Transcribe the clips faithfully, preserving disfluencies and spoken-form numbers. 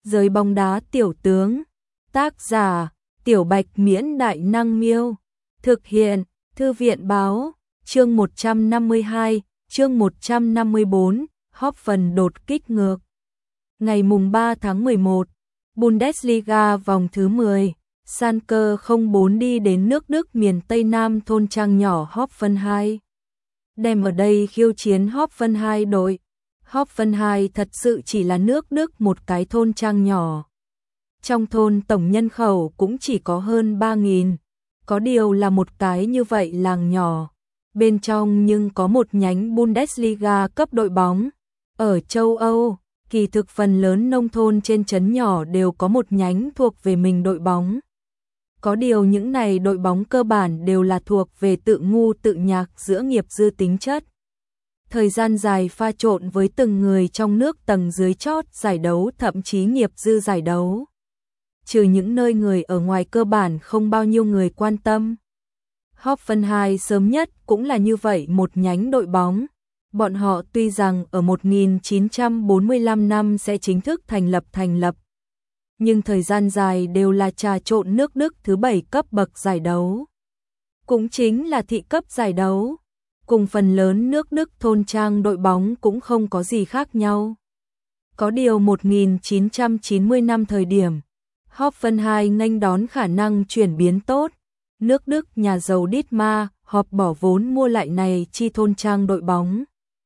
Giới bóng đá tiểu tướng. Tác giả: Tiểu Bạch Miễn Đại Năng Miêu. Thực hiện: Thư viện Báo. Chương một trăm năm mươi hai, chương một trăm năm mươi bốn, Hoffen đột kích ngược. Ngày mùng ba tháng mười một, Bundesliga vòng thứ mười, Schalke không bốn đi đến nước Đức miền Tây Nam thôn trang nhỏ Hoffenheim. Đem ở đây khiêu chiến Hoffenheim đội. Hoffenheim thật sự chỉ là nước Đức một cái thôn trang nhỏ. Trong thôn tổng nhân khẩu cũng chỉ có hơn ba nghìn. Có điều là một cái như vậy làng nhỏ. Bên trong nhưng có một nhánh Bundesliga cấp đội bóng. Ở châu Âu, kỳ thực phần lớn nông thôn trên trấn nhỏ đều có một nhánh thuộc về mình đội bóng. Có điều những này đội bóng cơ bản đều là thuộc về tự ngu tự nhạc giữa nghiệp dư tính chất. Thời gian dài pha trộn với từng người trong nước tầng dưới chót giải đấu thậm chí nghiệp dư giải đấu. Trừ những nơi người ở ngoài cơ bản không bao nhiêu người quan tâm. Hoffenheim sớm nhất cũng là như vậy một nhánh đội bóng. Bọn họ tuy rằng ở một nghìn chín trăm bốn mươi lăm năm sẽ chính thức thành lập thành lập. Nhưng thời gian dài đều là trà trộn nước Đức thứ bảy cấp bậc giải đấu. Cũng chính là thị cấp giải đấu. Cùng phần lớn nước Đức thôn trang đội bóng cũng không có gì khác nhau. Có điều một nghìn chín trăm chín mươi năm thời điểm, Hoffenheim nghênh đón khả năng chuyển biến tốt. Nước Đức nhà giàu Dietmar họp bỏ vốn mua lại này chi thôn trang đội bóng.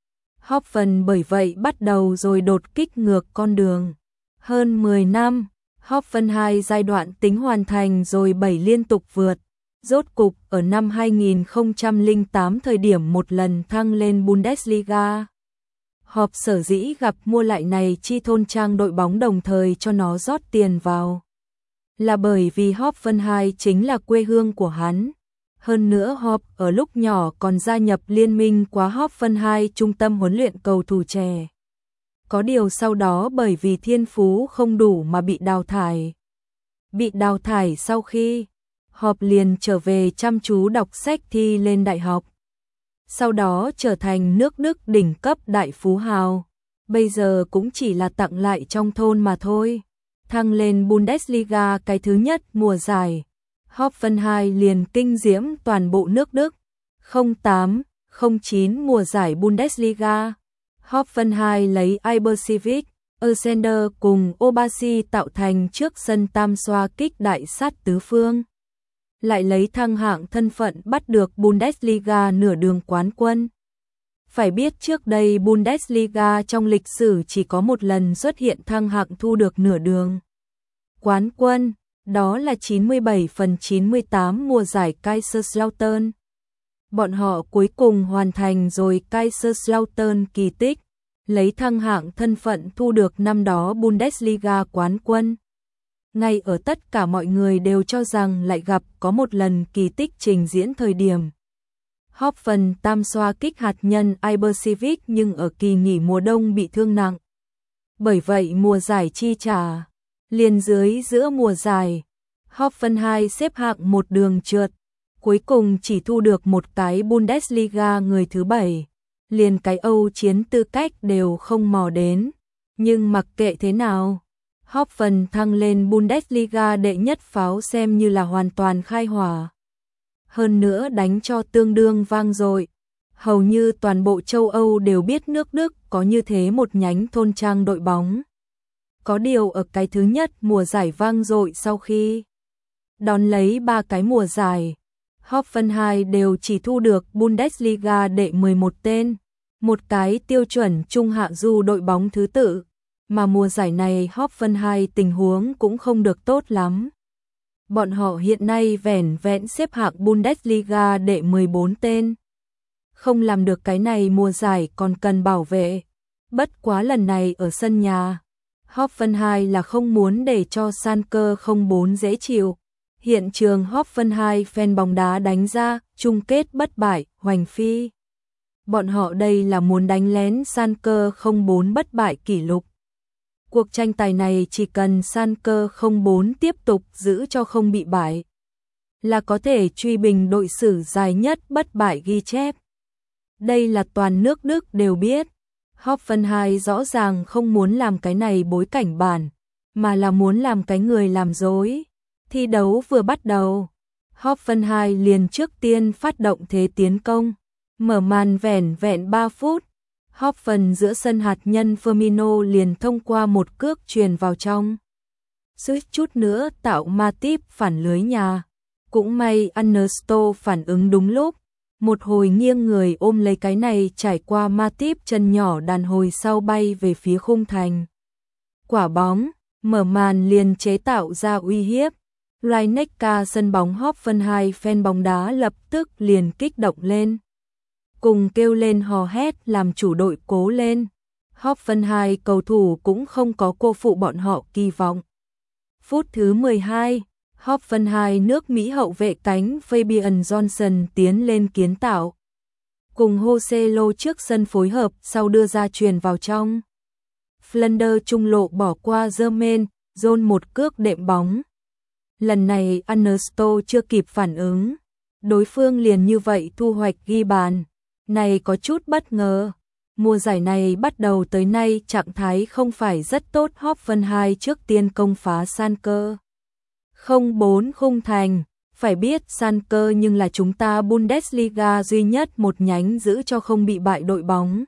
Hoffen bởi vậy bắt đầu rồi đột kích ngược con đường. Hơn mười năm, Hoffenheim giai đoạn tính hoàn thành rồi bảy liên tục vượt. Rốt cục ở năm hai nghìn không trăm lẻ tám thời điểm một lần thăng lên Bundesliga. Họp sở dĩ gặp mua lại này chi thôn trang đội bóng đồng thời cho nó rót tiền vào. Là bởi vì Hoffenheim chính là quê hương của hắn. Hơn nữa Hop ở lúc nhỏ còn gia nhập liên minh quá Hoffenheim trung tâm huấn luyện cầu thủ trẻ. Có điều sau đó bởi vì thiên phú không đủ mà bị đào thải. Bị đào thải sau khi Hop liền trở về chăm chú đọc sách thi lên đại học. Sau đó trở thành nước Đức đỉnh cấp đại phú hào. Bây giờ cũng chỉ là tặng lại trong thôn mà thôi. Thăng lên Bundesliga cái thứ nhất mùa giải. Hoffenheim liền kinh diễm toàn bộ nước Đức. không tám không chín mùa giải Bundesliga. Hoffenheim lấy Ibercivic, Ersender cùng Obasi tạo thành trước sân tam xoa kích đại sát tứ phương. Lại lấy thăng hạng thân phận bắt được Bundesliga nửa đường quán quân. Phải biết trước đây Bundesliga trong lịch sử chỉ có một lần xuất hiện thăng hạng thu được nửa đường quán quân, đó là chín mươi bảy phần chín mươi tám mùa giải Kaiserslautern. Bọn họ cuối cùng hoàn thành rồi Kaiserslautern kỳ tích, lấy thăng hạng thân phận thu được năm đó Bundesliga quán quân. Ngay ở tất cả mọi người đều cho rằng lại gặp có một lần kỳ tích trình diễn thời điểm. Hoffen tam xoa kích hạt nhân Ibercivic nhưng ở kỳ nghỉ mùa đông bị thương nặng. Bởi vậy mùa giải chi trả, liền dưới giữa mùa giải, Hoffenheim xếp hạng một đường trượt, cuối cùng chỉ thu được một cái Bundesliga người thứ bảy, liền cái Âu chiến tư cách đều không mò đến. Nhưng mặc kệ thế nào, Hoffen thăng lên Bundesliga đệ nhất pháo xem như là hoàn toàn khai hỏa. Hơn nữa đánh cho tương đương vang dội. Hầu như toàn bộ châu Âu đều biết nước Đức có như thế một nhánh thôn trang đội bóng. Có điều ở cái thứ nhất mùa giải vang dội sau khi đón lấy ba cái mùa giải, Hoffenheim đều chỉ thu được Bundesliga đệ mười một tên, một cái tiêu chuẩn trung hạ du đội bóng thứ tự, mà mùa giải này Hoffenheim tình huống cũng không được tốt lắm. Bọn họ hiện nay vẻn vẹn xếp hạng Bundesliga đệ mười bốn tên. Không làm được cái này mùa giải còn cần bảo vệ. Bất quá lần này ở sân nhà, Hoffenheim là không muốn để cho Schalke không bốn dễ chịu. Hiện trường Hoffenheim fan bóng đá đánh ra chung kết bất bại, hoành phi. Bọn họ đây là muốn đánh lén Schalke không bốn bất bại kỷ lục. Cuộc tranh tài này chỉ cần Schalke không bốn tiếp tục giữ cho không bị bại, là có thể truy bình đội sử dài nhất bất bại ghi chép. Đây là toàn nước Đức đều biết. Hoffenheim rõ ràng không muốn làm cái này bối cảnh bản, mà là muốn làm cái người làm dối. Thi đấu vừa bắt đầu, Hoffenheim liền trước tiên phát động thế tiến công, mở màn vẻn vẹn ba phút. Hoffen giữa sân hạt nhân Firmino liền thông qua một cước truyền vào trong, suýt chút nữa tạo Matip phản lưới nhà. Cũng may Ernesto phản ứng đúng lúc, một hồi nghiêng người ôm lấy cái này trải qua Matip chân nhỏ đàn hồi sau bay về phía khung thành. Quả bóng, mở màn liền chế tạo ra uy hiếp. Rhein-Neckar sân bóng Hoffenheim fan bóng đá lập tức liền kích động lên, cùng kêu lên hò hét làm chủ đội cố lên. Hoffenheim cầu thủ cũng không có cô phụ bọn họ kỳ vọng. Phút thứ mười hai, Hoffenheim nước Mỹ hậu vệ cánh Fabian Johnson tiến lên kiến tạo, cùng Joselu trước sân phối hợp sau đưa ra chuyền vào trong. Flanders trung lộ bỏ qua Germain, John một cước đệm bóng. Lần này Ernesto chưa kịp phản ứng, đối phương liền như vậy thu hoạch ghi bàn. Này có chút bất ngờ. Mùa giải này bắt đầu tới nay trạng thái không phải rất tốt. Hoffenheim trước tiên công phá Schalke không bốn khung thành. Phải biết Schalke nhưng là chúng ta Bundesliga duy nhất một nhánh giữ cho không bị bại đội bóng.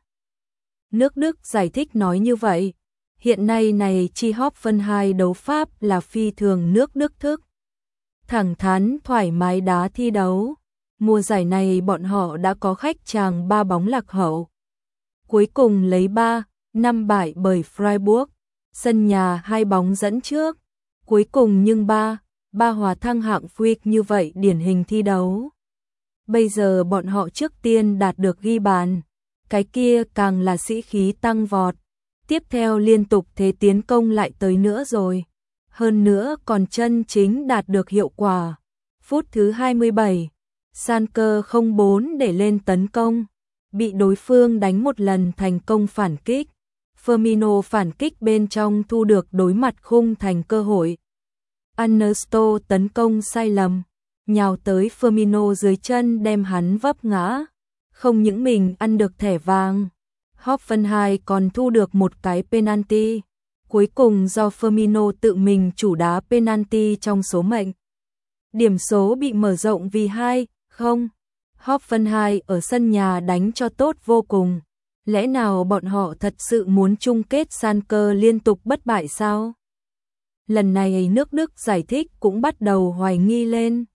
Nước Đức giải thích nói như vậy. Hiện nay này chi Hoffenheim đấu pháp là phi thường nước Đức thức. Thẳng thắn thoải mái đá thi đấu. Mùa giải này bọn họ đã có khách tràng ba bóng lạc hậu. Cuối cùng lấy ba, năm bại bởi Freiburg. Sân nhà hai bóng dẫn trước. Cuối cùng nhưng ba, ba hòa thăng hạng Freak như vậy điển hình thi đấu. Bây giờ bọn họ trước tiên đạt được ghi bàn. Cái kia càng là sĩ khí tăng vọt. Tiếp theo liên tục thế tiến công lại tới nữa rồi. Hơn nữa còn chân chính đạt được hiệu quả. Phút thứ hai mươi bảy, Schalke không bốn để lên tấn công, bị đối phương đánh một lần thành công phản kích. Firmino phản kích bên trong thu được đối mặt khung thành cơ hội. Ernesto tấn công sai lầm, nhào tới Firmino dưới chân đem hắn vấp ngã. Không những mình ăn được thẻ vàng, Hoffenheim còn thu được một cái penalty. Cuối cùng do Firmino tự mình chủ đá penalty trong số mệnh. Điểm số bị mở rộng vì hai không. Hoffenheim ở sân nhà đánh cho tốt vô cùng. Lẽ nào bọn họ thật sự muốn chung kết Schalke liên tục bất bại sao? Lần này nước Đức giải thích cũng bắt đầu hoài nghi lên.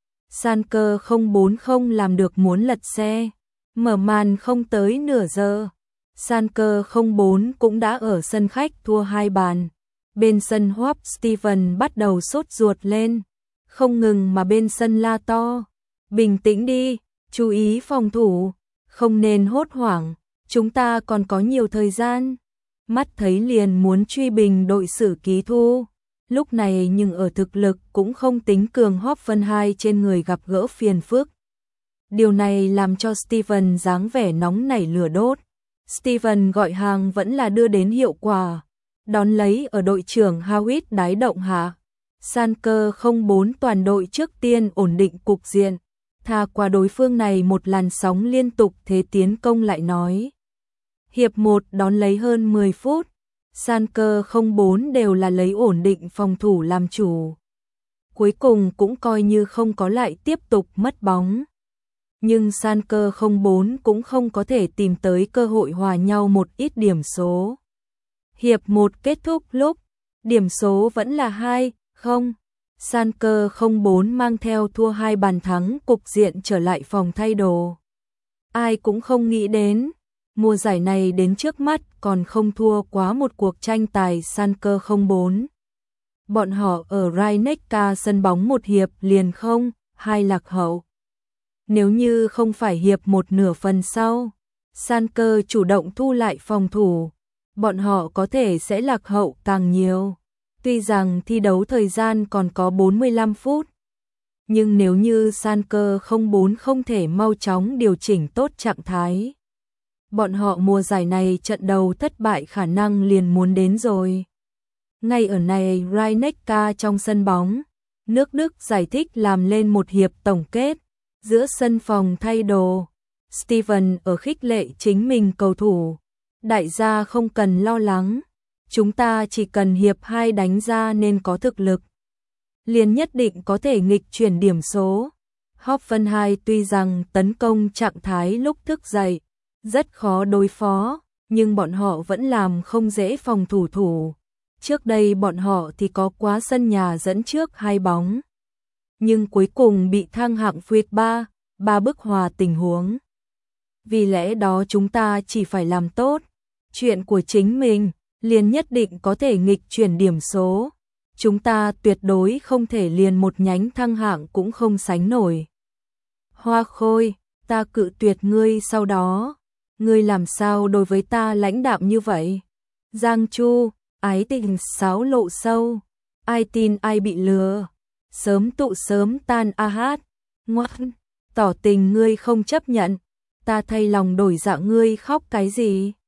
Schalke không bốn không làm được muốn lật xe. Mở màn không tới nửa giờ. Schalke không bốn cũng đã ở sân khách thua hai bàn. Bên sân Hop Steven bắt đầu sốt ruột lên. Không ngừng mà bên sân la to. Bình tĩnh đi, chú ý phòng thủ, không nên hốt hoảng, chúng ta còn có nhiều thời gian. Mắt thấy liền muốn truy bình đội Sử Ký Thu. Lúc này nhưng ở thực lực cũng không tính cường Hoffenheim trên người gặp gỡ phiền phức. Điều này làm cho Steven dáng vẻ nóng nảy lửa đốt. Steven gọi hàng vẫn là đưa đến hiệu quả. Đón lấy ở đội trưởng Howitt đái động hạ. Schalke không bốn toàn đội trước tiên ổn định cục diện. Tha qua đối phương này một làn sóng liên tục thế tiến công lại nói. Hiệp một đón lấy hơn mười phút. Schalke không bốn đều là lấy ổn định phòng thủ làm chủ. Cuối cùng cũng coi như không có lại tiếp tục mất bóng. Nhưng Schalke không bốn cũng không có thể tìm tới cơ hội hòa nhau một ít điểm số. Hiệp một kết thúc lúc, điểm số vẫn là hai không. Schalke không bốn mang theo thua hai bàn thắng cục diện trở lại phòng thay đồ. Ai cũng không nghĩ đến, mùa giải này đến trước mắt còn không thua quá một cuộc tranh tài Schalke không bốn. Bọn họ ở Rhein-Neckar sân bóng một hiệp liền không, hai lạc hậu. Nếu như không phải hiệp một nửa phần sau, Schalke chủ động thu lại phòng thủ, bọn họ có thể sẽ lạc hậu càng nhiều. Tuy rằng thi đấu thời gian còn có bốn mươi lăm phút, nhưng nếu như Schalke không bốn không thể mau chóng điều chỉnh tốt trạng thái, bọn họ mùa giải này trận đầu thất bại khả năng liền muốn đến rồi. Ngay ở này Rhein-Neckar trong sân bóng, nước Đức giải thích làm lên một hiệp tổng kết, giữa sân phòng thay đồ, Steven ở khích lệ chính mình cầu thủ, đại gia không cần lo lắng. chúng ta chỉ cần hiệp hai đánh ra nên có thực lực, liền nhất định có thể nghịch chuyển điểm số. Hoffenheim tuy rằng tấn công trạng thái lúc thức dậy rất khó đối phó, nhưng bọn họ vẫn làm không dễ phòng thủ thủ. Trước đây bọn họ thì có quá sân nhà dẫn trước hai bóng, nhưng cuối cùng bị thăng hạng Phuyết ba, ba bức hòa tình huống. Vì lẽ đó chúng ta chỉ phải làm tốt chuyện của chính mình, liền nhất định có thể nghịch chuyển điểm số. Chúng ta tuyệt đối không thể liền một nhánh thăng hạng cũng không sánh nổi. Hoa Khôi, ta cự tuyệt ngươi sau đó. Ngươi làm sao đối với ta lãnh đạm như vậy? Giang Chu, ái tình sáo lộ sâu. Ai tin ai bị lừa. Sớm tụ sớm tan a hát. Ngoan, tỏ tình ngươi không chấp nhận. Ta thay lòng đổi dạ ngươi khóc cái gì?